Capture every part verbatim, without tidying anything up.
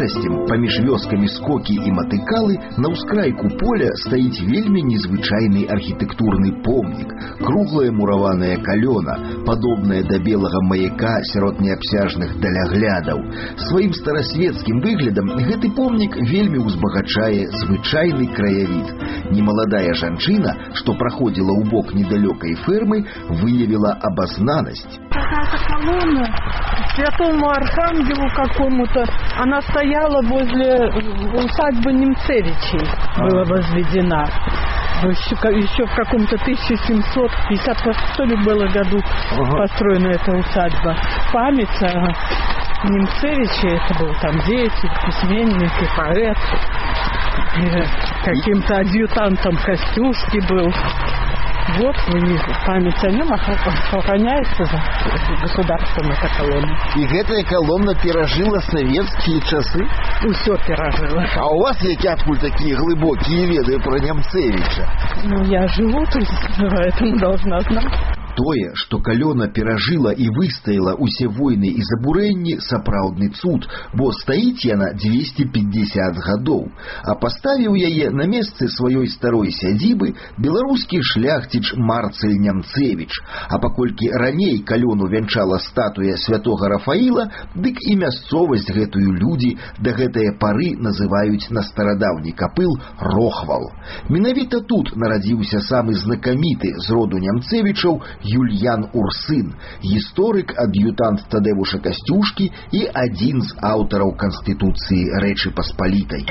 верасцем паміж вёскамі Скокі і Матыкалы на ўскрайку поля стаіць вельмі незвычайны архітэктурны помнік. Круглая мураваная калёна, падобная да белага маяка сярод неабсяжных даляглядаў. Сваім старасвецкім выглядам гэты помнік вельмі ўзбагачае звычайны краявід. Немаладая жанчына, што праходзіла ў бок недалёкай фермы, выявила обознанность. Какая-то колонна святому Архангелу какому-то, она стояла возле усадьбы Немцевичей, была возведена. Еще, еще в каком-то тысяча семьсот пятидесятом что ли было году ага. построена эта усадьба. Память о Немцевиче, это был там деятель, письменник и поэт. И каким-то адъютантом Костюшки был. Вот память о нем охраняется государством, эта колонна. И эта колонна пережила советские часы? Усё пережила. А у вас які откуда такие глубокие веды про Немцевича? Ну, я живу тут, поэтому должна знать. Тое, што калёна перажыла і выстаяла ўсе войны і забурэнні, сапраўдны цуд, бо стаіць яна дзвесце пятьдесят гадоў, а паставіў яе на месцы сваёй старой сядзібы беларускі шляхціч Марцэль Немцевіч, а паколькі раней калёну вянчала статуя святога Рафаіла, дык і мясцовасць гэтую людзі да гэтае пары называюць на старадаўні капыл Рохвал. Менавіта тут нарадзіўся самы знакаміты з роду Немцевічаў Юльян Урсын, гісторык, ад'ютант Тадеуша Касцюшкі і адзін з аўтараў Канстытуцыі Рэчы Паспалітай.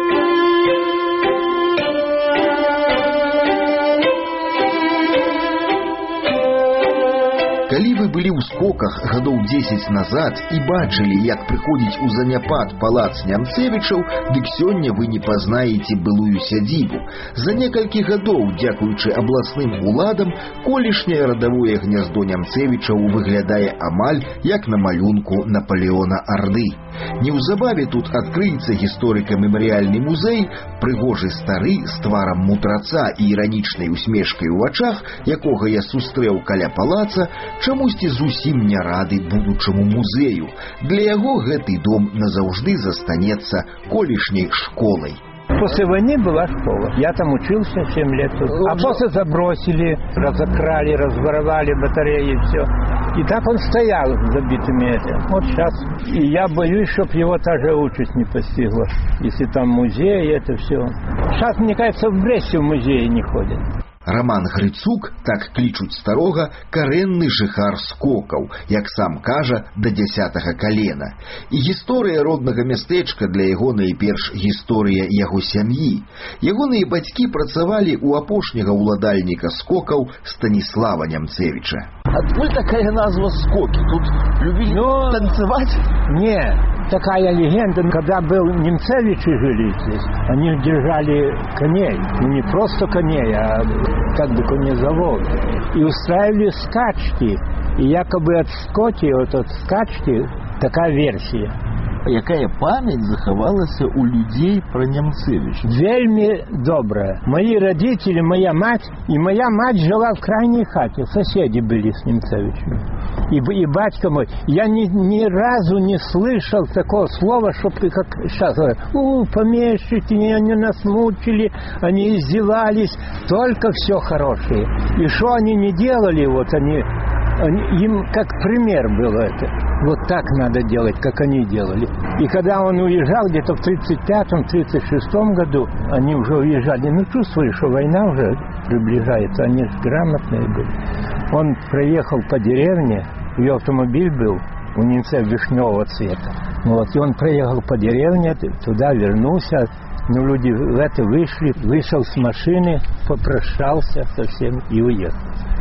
Калі вы былі ў Скоках гадоў дзесяць назад і бачылі, як прыходзіць у заняпад палац Немцевічаў, дык сёння вы не пазнаеце былую сядзібу. За некалькі гадоў, дзякуючы абласным уладам, колішняе радавое гняздо Немцевічаў выглядае амаль як на малюнку Наполеона Арды. Неўзабаве тут адкрыецца гісторыка-мемарыяльны музей, прыгожы стары з тварам мудраца і іранічнай усмешкай у вачах, якога я сустрэў каля палаца, чамусьці зусім не рады будучаму музею. Для яго гэты дом назаўжды застанецца колішняй школай. После войны была школа. Я там учился семь лет. А после забросили, разокрали, разворовали батареи и все. И так он стоял забитыми этим. Вот сейчас. И я боюсь, чтобы его та же участь не постигла. Если там музей, это все. Сейчас, мне кажется, в Бресте в музее не ходят. Роман Грыцук, так клічуць старога, карэнны жыхар Скокаў, як сам кажа, да дзясятага калена. І гісторыя роднага мястэчка для яго найперш гісторыя яго сям'і. Ягоныя бацькі працавалі ў апошняга ўладальніка Скокаў Станіслава Немцевича. Адкуль такая назва Скоки? Тут любили Но... танцевать? Нет. Такая легенда, когда был Немцевичи жили здесь, они держали коней, ну не просто коней, а как бы конезавод, и устраивали скачки, и якобы от скоки, вот от скачки, такая версия. Якая память захавалася у людей про Немцевича? Вельми добрая. Мои родители, моя мать, и моя мать жила в крайней хате, соседи были с Немцевичами. И, и батька мой, я ни, ни разу не слышал такого слова, что как сейчас говорят, у, помещики, они нас мучили, они издевались, только все хорошее. И что они не делали, вот они, они, им как пример было это. Вот так надо делать, как они делали. И когда он уезжал, где-то в тридцать пятом — тридцать шестом году, они уже уезжали, ну чувствовали, что война уже приближается, они же грамотные были. Он проехал по деревне, ее автомобиль был у немца вишневого цвета. Вот, и он проехал по деревне, туда вернулся, ну люди в это вышли, вышел с машины, попрощался со всем и уехал.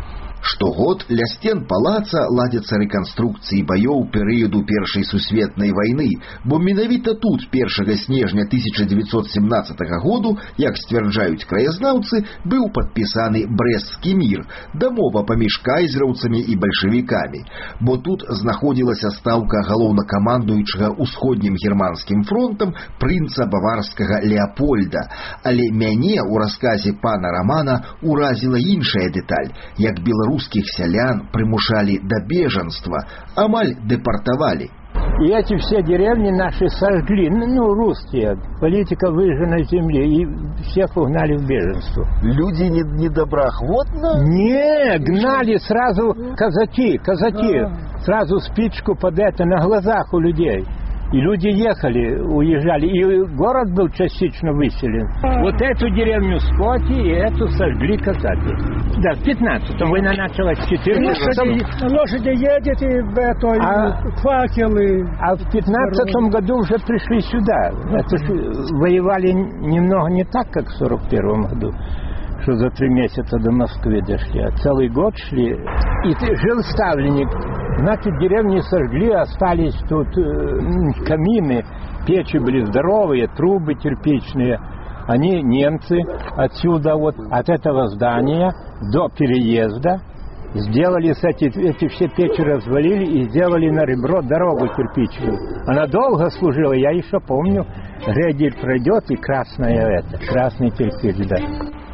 Штогод ля сцен палаца ладзяцца рэканструкцыі баёў перыяду Першай сусветнай вайны, бо менавіта тут першага снежня тысяча дзевяцьсот семнаццатага году, як сцвярджаюць краязнаўцы, быў падпісаны Брэсцкі мір, дамова паміж кайзераўцамі і бальшавікамі, бо тут знаходзілася стаўка галоўнакамандуючага ўсходнім германскім фронтам прынца баварскага Леапольда, але мяне ў расказе пана Рамана уразіла іншая дэталь, як беларускі русских сялян прымушалі да бежанства, амаль дэпартавалі. И эти все деревни наши сожгли, ну, русские, политика выжженной земли, и всех угнали в беженство. Люди не, недоброохотно? Не, гнали сразу казаки, казаки, сразу спичку под это на глазах у людей. И люди ехали, уезжали, и город был частично выселен. Вот эту деревню Скотти и эту сожгли казаки. Да, в пятнадцатом, война началась в четырнадцатом. Лошади, лошади едет, и это, а, факелы. А в пятнадцатом году уже пришли сюда. Это ж воевали немного не так, как в сорок первом году, что за три месяца до Москвы дошли, а целый год шли. И жил ставленник. Значит, деревни сожгли, остались тут э, камины, печи были здоровые, трубы кирпичные. Они, немцы, отсюда вот, от этого здания до переезда сделали, с эти, эти все печи развалили и сделали на ребро дорогу кирпичную. Она долго служила, я еще помню, Редиль пройдет и красная это, красный кирпич, да.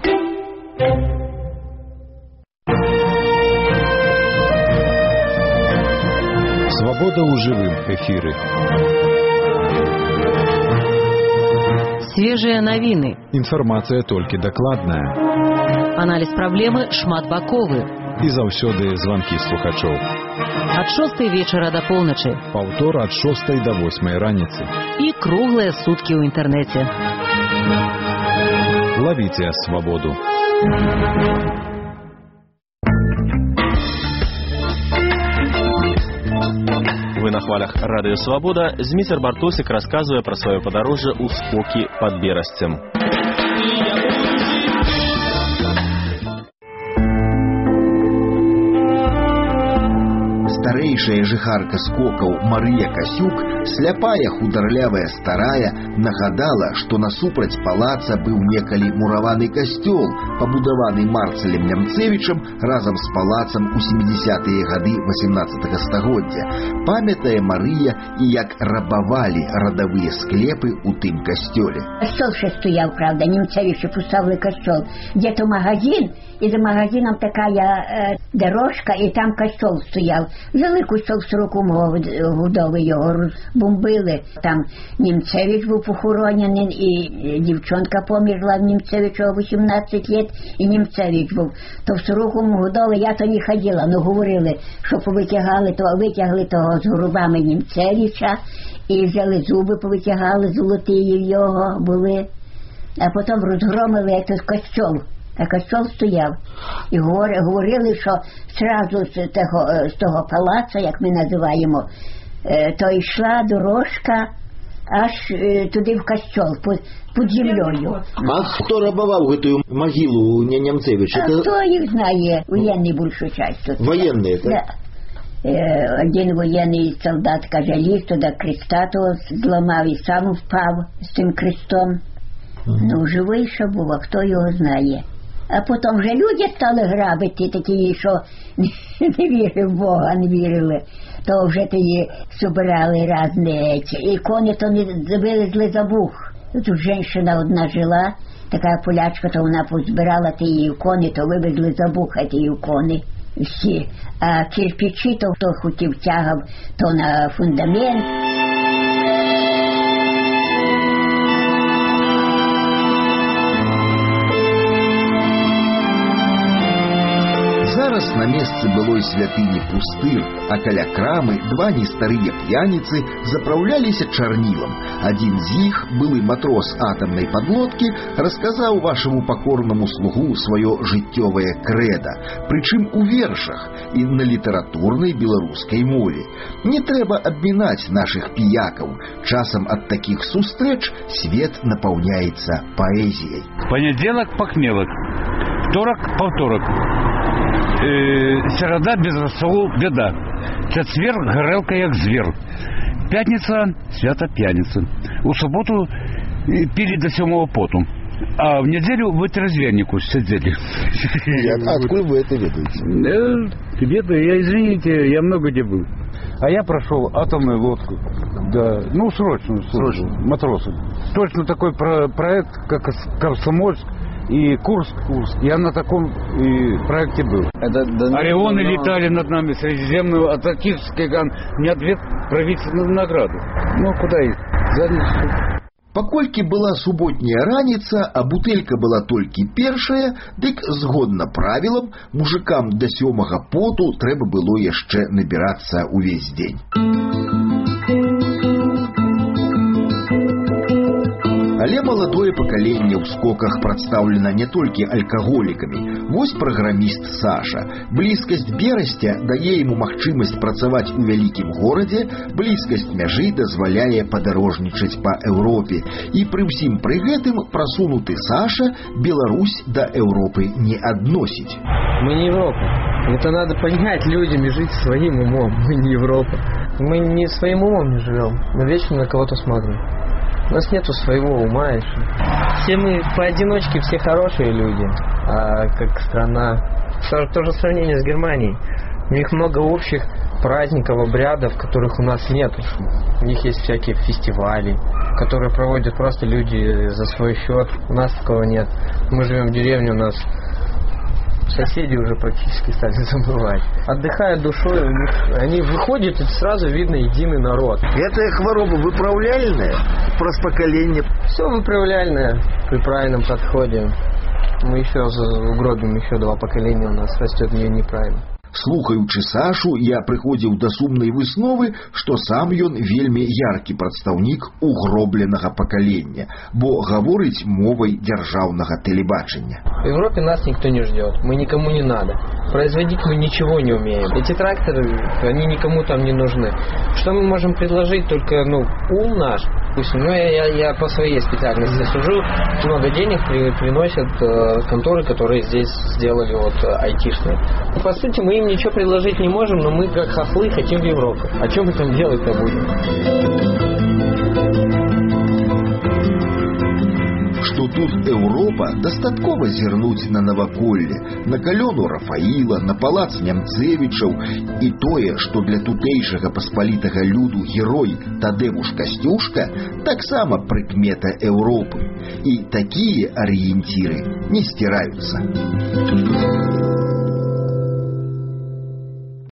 Свобода ў жывым эфіры. Свежыя навіны. Інфармацыя толькі дакладная. Аналіз праблемы шматбаковы. І заўсёды званкі слухачоў. Ад шостай вечара да поўначы. Паўтор ад шостай да восьмай раніцы. І круглыя суткі ў інтэрнэце. Лавіце свабоду. Вы на хвалях Радыё Свабода. Зміцер Бартосік расказвае пра сваё падарожжа ў спокі пад Берасцем. Старейшая жыхарка Скокаў Марыя Касюк, сляпая хударлявая старая, нагадала, што насупраць палаца быў некалі мураваны касцёл, пабудаваны Марцелем Нямцевічам разам з палацам у сямідзесятыя гады васемнаццатага стагоддзя. Памятае Марыя і як рабавалі радавыя склепы ў тым касцёле. Костёл ще стоял, правда, Немцевичи поставили костёл. Где-то магазин, и за магазином такая э, дорожка, и там костёл стоял. Взяли костёл в сорокому годові, його розбомбили. Там Немцевич був похоронений, і дівчонка померла в Немцевича вісімнадцять лет, і Немцевич був. То в сорокому годові я то не ходила, но говорили, що повитягали, то витягли того з грубами Немцевича, і взяли зуби, повитягали, золоті в його були. А потім розгромили цей костьол. А костьол стояв. І говорили, що зразу з того, з того палацу, як ми називаємо, то йшла дорожка аж туди в костьол, під землею. А хто рабував цю могилу Немцевича? А хто їх знає? Воєнний більшу частину. Воєнний, так? Да. Один воєнний солдат, каже, ліг туди креста того зламав і сам впав з тим крестом. Ага. Ну, живий що був, а хто його знає. А потім вже люди стали грабити, такі, що не вірили в Бога, не вірили. То вже тоді збирали різні ікони, то не вилезли за вух. Тут жінка одна жила, така полячка, то вона позбирала ті ікони, то вивезли за вуха ті ікони. Всі. А кирпичі, то хто хотів тягав, то на фундамент. Зараз на месцы былой святыні пустыр, а каля крамы два нестарыя п'яніцы запраўляліся чарнілам. Адзін з іх, былы матрос атамнай падлодкі, расказаў вашаму пакорнаму слугу сваё жыццёвае крэда, прычым у вершах і на літаратурнай беларускай мове. Не трэба абмінаць нашых піякаў. Часам ад такіх сустрэч свет напаўняецца паэзіяй. Панядзелак пахмелак, вторак паўторак. Середа без рассолу беда. Четверг горелка як звер. Пятница свято пьяница. У субботу пили до сёмого поту. А в неделю в трезвеннику сидели. Откуда вы это ведаете? Ведаю, я, извините, я много где был. А я прошел атомную лодку. Да, ну, срочную службу, матросом. Точно такой про проект, как Комсомольск. и Курск, Курск. Я на таком и проекте был. Это, да, Орионы но... летали над нами, Средиземную, от Атакивский ган. Мне ответ правительственную награду. Ну, куда их? Задницу. Паколькі была суботняя раніца, а бутэлька была толькі першая, дык згодна правілам, мужикам да сёмага поту трэба было яшчэ набірацца ўвесь дзень. Але маладое пакаленне ў скоках прадстаўлена не толькі алкаголікамі. Вось праграміст Саша. Блізкасць Берасця дае яму магчымасць працаваць у вялікім горадзе, блізкасць мяжы дазваляе падарожнічаць па Еўропе. І пры ўсім пры гэтым прасунуты Саша Беларусь да Еўропы не адносіць. Мы не Европа. Это надо понять людям и жить своим умом. Мы не Европа. Мы не своим умом не живем. Мы вечно на кого-то смотрим. У нас нету своего ума еще. Все мы поодиночке, все хорошие люди. А как страна... То же сравнение с Германией. У них много общих праздников, обрядов, которых у нас нет. У них есть всякие фестивали, которые проводят просто люди за свой счет. У нас такого нет. Мы живем в деревне, у нас... Соседи уже практически стали забывать. Отдыхают душой, у них, они выходят, и сразу видно единый народ. Это хвороба выправляльная? Праз поколение? Все выправляльное при правильном подходе. Мы еще угробим еще два поколения, у нас растет неправильно. Слухаючы Сашу, я прыходзіў да сумнай высновы, што сам ён вельмі яркі прадстаўнік угробленага пакалення, бо гаворыць мовай дзяржаўнага тэлебачання. В Европе нас никто не ждет, мы никому не надо. Производить мы ничего не умеем. Эти тракторы, они никому там не нужны. Что мы можем предложить? Только, ну, ум наш. Ну, я, я, я по своей специальности сужу. Много денег при, приносят э, конторы, которые здесь сделали вот айтишные. По сути, мы им ничего предложить не можем, но мы, как хохлы, хотим в Европу. А что мы там делать-то будем? Што тут Еўропа, дастаткова зірнуць на наваколле, на калёну Рафаіла, на палац Нямцевічаў, і тое, што для тутэйшага паспалітага люду герой Тадзеуш Касцюшка таксама прыкмета Еўропы. І такія арыенціры не сціраюцца.